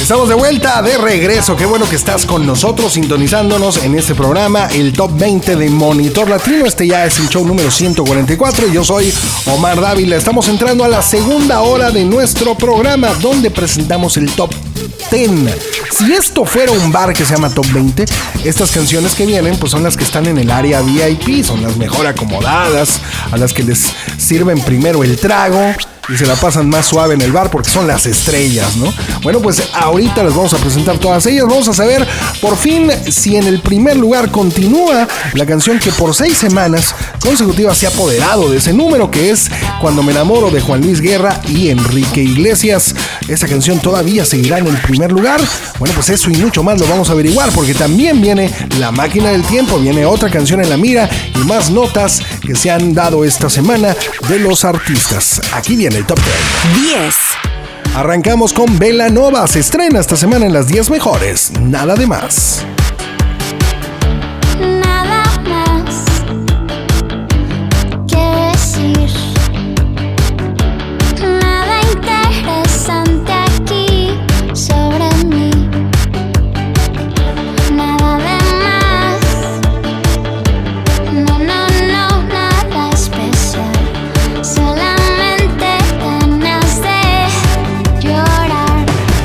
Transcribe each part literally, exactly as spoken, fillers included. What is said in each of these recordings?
Estamos de vuelta, de regreso. Qué bueno que estás con nosotros, sintonizándonos en este programa, el Top veinte de Monitor Latino. Este ya es el show número ciento cuarenta y cuatro y yo soy Omar Dávila. Estamos entrando a la segunda hora de nuestro programa, donde presentamos el Top diez. Si esto fuera un bar que se llama Top veinte, estas canciones que vienen pues son las que están en el área V I P, son las mejor acomodadas, a las que les sirven primero el trago y se la pasan más suave en el bar porque son las estrellas, ¿no? Bueno, pues ahorita les vamos a presentar todas ellas. Vamos a saber por fin si en el primer lugar continúa la canción que por seis semanas consecutivas se ha apoderado de ese número, que es Cuando me enamoro, de Juan Luis Guerra y Enrique Iglesias. Esa canción todavía seguirá en el primer lugar. Bueno, pues eso y mucho más lo vamos a averiguar, porque también viene La Máquina del Tiempo, viene otra canción en la mira y más notas que se han dado esta semana de los artistas. Aquí viene el Top diez. Arrancamos con Belanova. Se estrena esta semana en las diez mejores. Nada de más. Nada más que decir. Nada interesante aquí sobre mí. Nada de más. No, no, no, nada especial. Solamente ganas de llorar.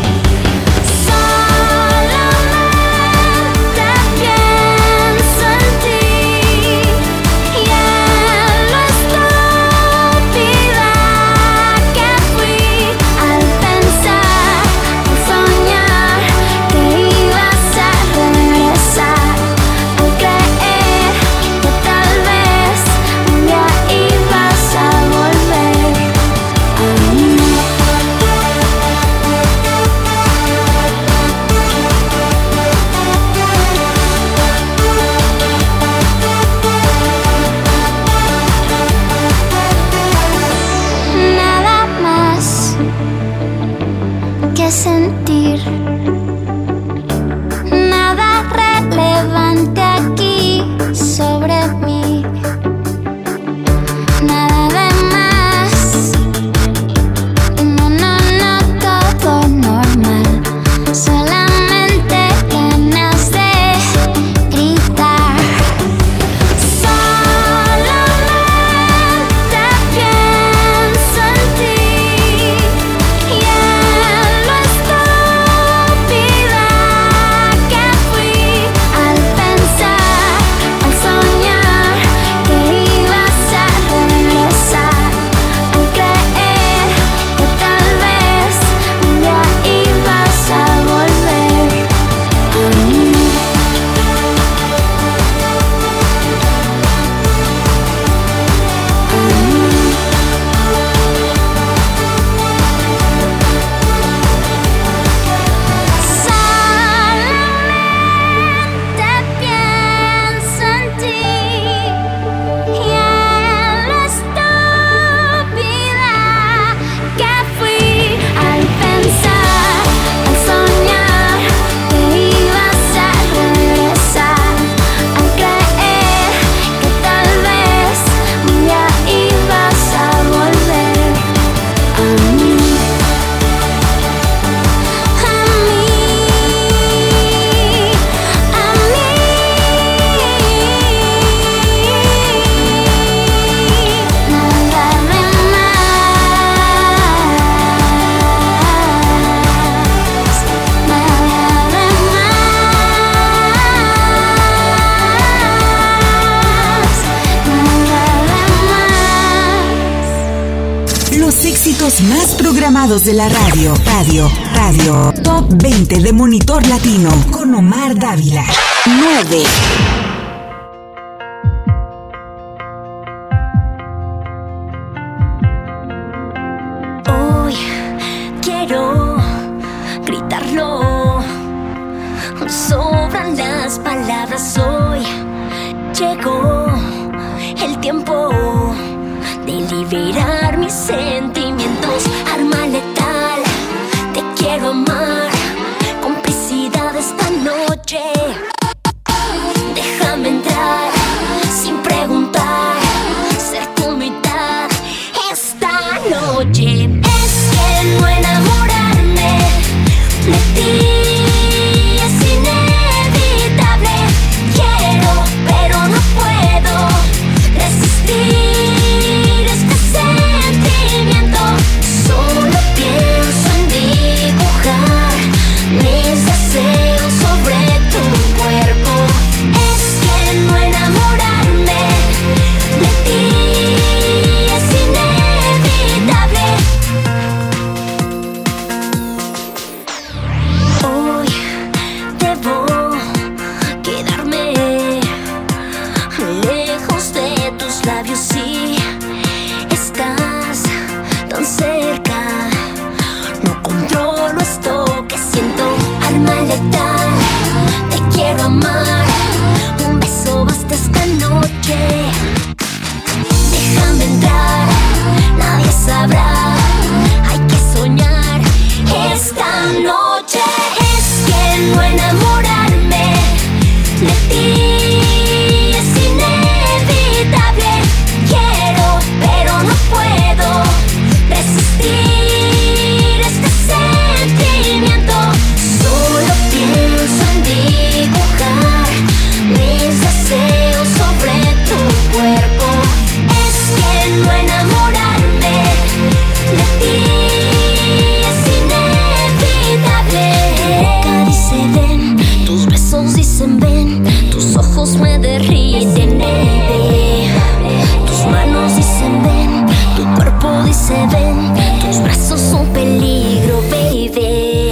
éxitos más programados de la radio. Radio, radio. Top veinte de Monitor Latino con Omar Dávila. nueve. Hoy quiero gritarlo. Sobran las palabras hoy. Llegó el tiempo de liberar mis sentimientos. Arma letal, te quiero amar. Complicidad esta noche. Déjame entrar sin preguntar. Ser tu mitad esta noche. Es que no enamorarme de ti es inevitable. Quiero, pero no puedo resistir este sentimiento. Solo pienso en dibujar mis deseos sobre tu cuerpo. Es que no enamorarme de ti es inevitable. Hoy debo quedarme lejos de tus labios si estás tan cerca. No controlo esto que siento, alma letal, te quiero amar. Un beso basta esta noche. Déjame entrar, nadie sabrá. Hay que soñar esta noche. Es que no enamorarme de ti es inevitable. Quiero, pero no puedo resistir este sentimiento. Solo pienso en dibujar mis deseos sobre tu cuerpo. Es que no enamorarme de ti es inevitable. Tu boca dice ven, tus besos dicen ven, tus ojos me derriten, baby. Tus manos dicen ven, tu cuerpo dice ven, tus brazos son peligro, baby.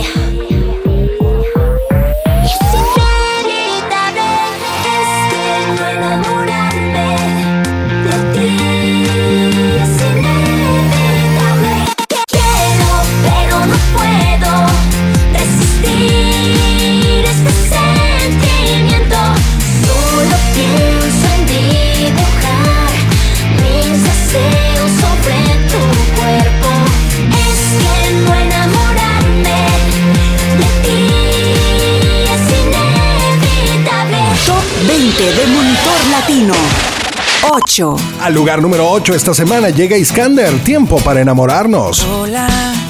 Es inevitable, es que no enamorarme de ti es inevitable. Quiero, pero no puedo resistir este sentimiento. Solo pienso en dibujar mis deseos sobre tu cuerpo. Es que no enamorarme de ti es inevitable. Top veinte de Monitor Latino. ocho. Al lugar número ocho esta semana llega Iskander, Tiempo para enamorarnos. Hola,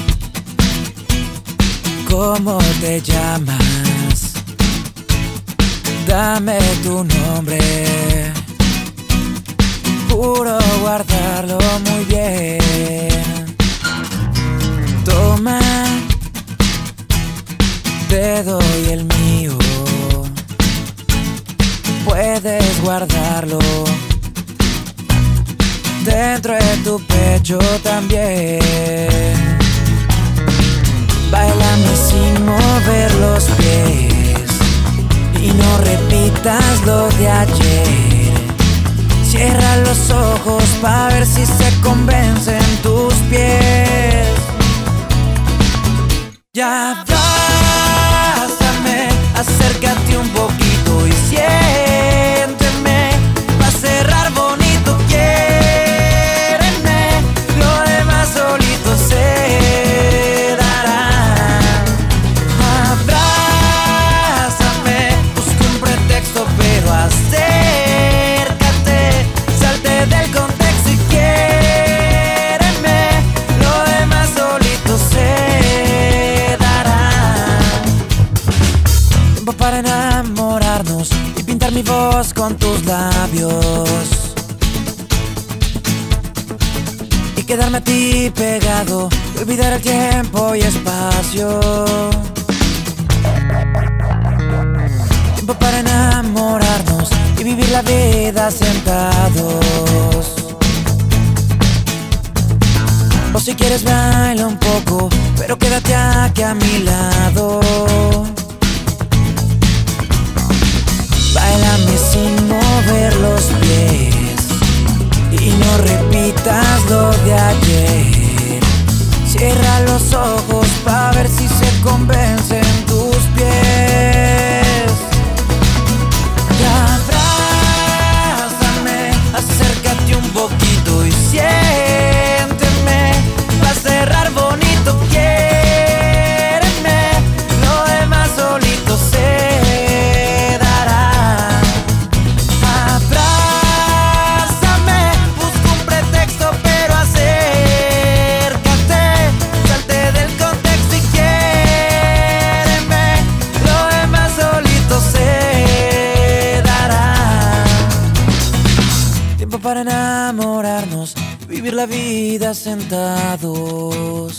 ¿cómo te llamas? Dame tu nombre. Juro guardarlo muy bien. Toma, te doy el mío. Puedes guardarlo dentro de tu pecho también. Báilame sin mover los pies y no repitas lo de ayer. Cierra los ojos pa' ver si se convencen tus pies. Ya abrázame, acércate un poquito y siénteme. Va a cerrar bonito, quiéreme. Lo demás solito se dará. Abrázame, busca un pretexto pero acércate. Salte del contexto y quiéreme. Lo demás solito se dará. Tiempo para enamorarnos y pintar mi voz con tus labios. Y quedarme a ti pegado y olvidar el tiempo y espacio. Tiempo para enamorarnos y vivir la vida sentados. O si quieres baila un poco, pero quédate aquí a mi lado. Báilame sin mover los pies y no repitas lo de ayer. Cierra los ojos pa' ver si se convencen tus pies. Y abrázame, acércate un poquito y siénteme. Va a cerrar bonito, quiéreme. Lo demás solito se dará. Abrázame, busca un pretexto pero acércate. Salte del contexto y quiéreme. para enamorarnos, vivir la vida sentados.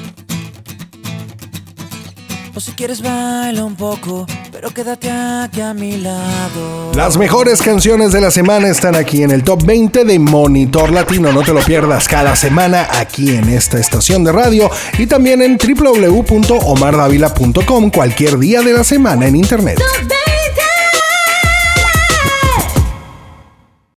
O si quieres baila un poco, pero quédate aquí a mi lado. Las mejores canciones de la semana están aquí en el Top veinte de Monitor Latino. No te lo pierdas cada semana aquí en esta estación de radio y también en doble u doble u doble u punto omar davila punto com cualquier día de la semana en internet.